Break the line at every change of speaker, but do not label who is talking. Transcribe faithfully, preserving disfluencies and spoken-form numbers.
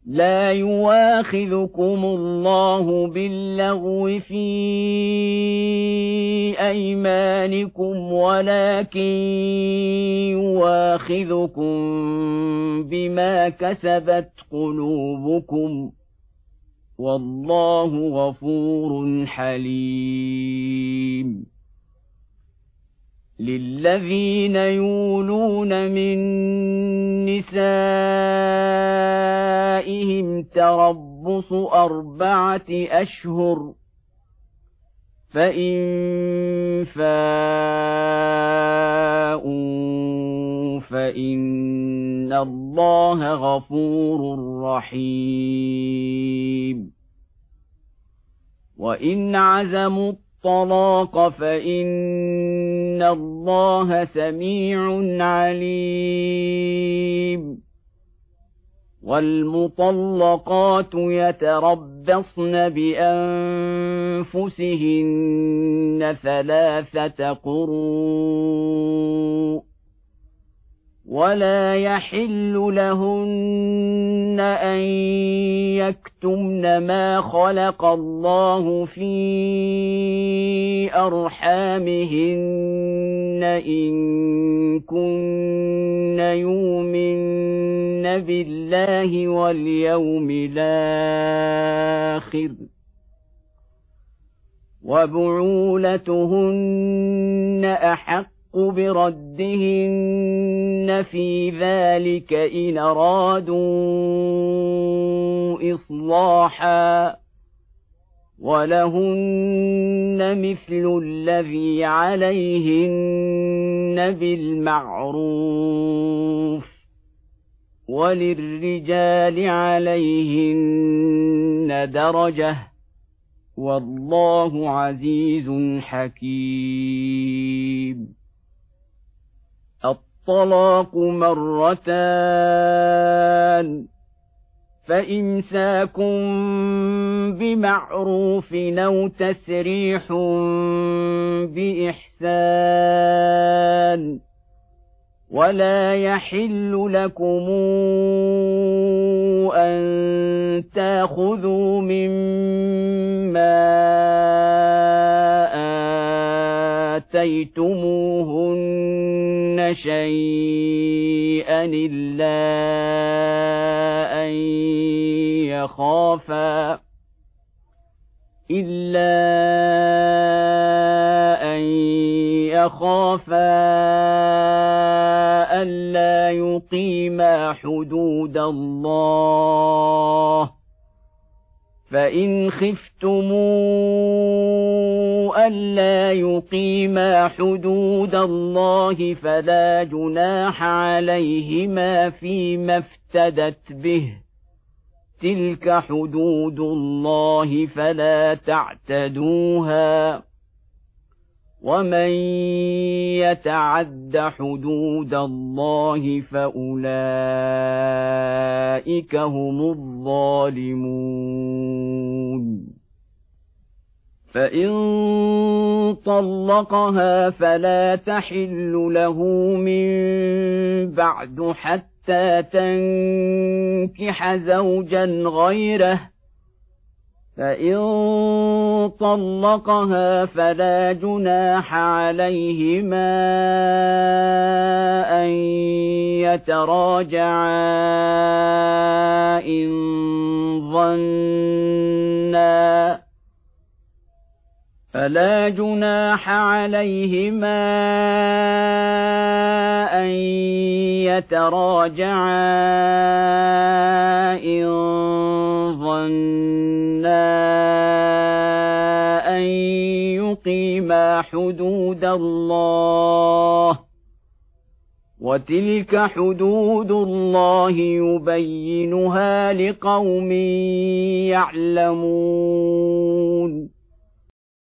لا يواخذكم الله باللغو في أيمانكم ولكن يواخذكم بما كسبت قلوبكم والله غفور حليم للذين يولون من نسائهم تربص أربعة أشهر فإن فاءوا فإن الله غفور رحيم وإن عزموا الطلاق فإن الله سميع عليم والمطلقات يتربصن بأنفسهن ثلاثة قروء ولا يحل لهن أن يكتمن ما خلق الله في أرحامهن إن كن يؤمن بالله واليوم الآخر وبعولتهن أحق بردهن في ذلك إن أرادوا إصلاحا ولهن مثل الذي عليهن بالمعروف وللرجال عليهن درجة والله عزيز حكيم الطلاق مرتان فإمساك بمعروف أو تسريح بإحسان ولا يحل لكم أن تأخذوا مما آتيتموهن شيئا إلا أن يخافا إلا أن يخافا ألا يقيما حدود الله فإن خفتموا ألا يقيما حدود الله فلا جناح عليهما فيما افتدت به تلك حدود الله فلا تعتدوها ومن يتعد حدود الله فأولئك هم الظالمون فإن طلقها فلا تحل له من بعد حتى تنكح زوجا غيره فإن طلقها فلا جناح عليهما أن يتراجعا إن ظنا فلا جناح عليهما أن يتراجعا إن ظنا أن يقيما حدود الله وتلك حدود الله يبينها لقوم يعلمون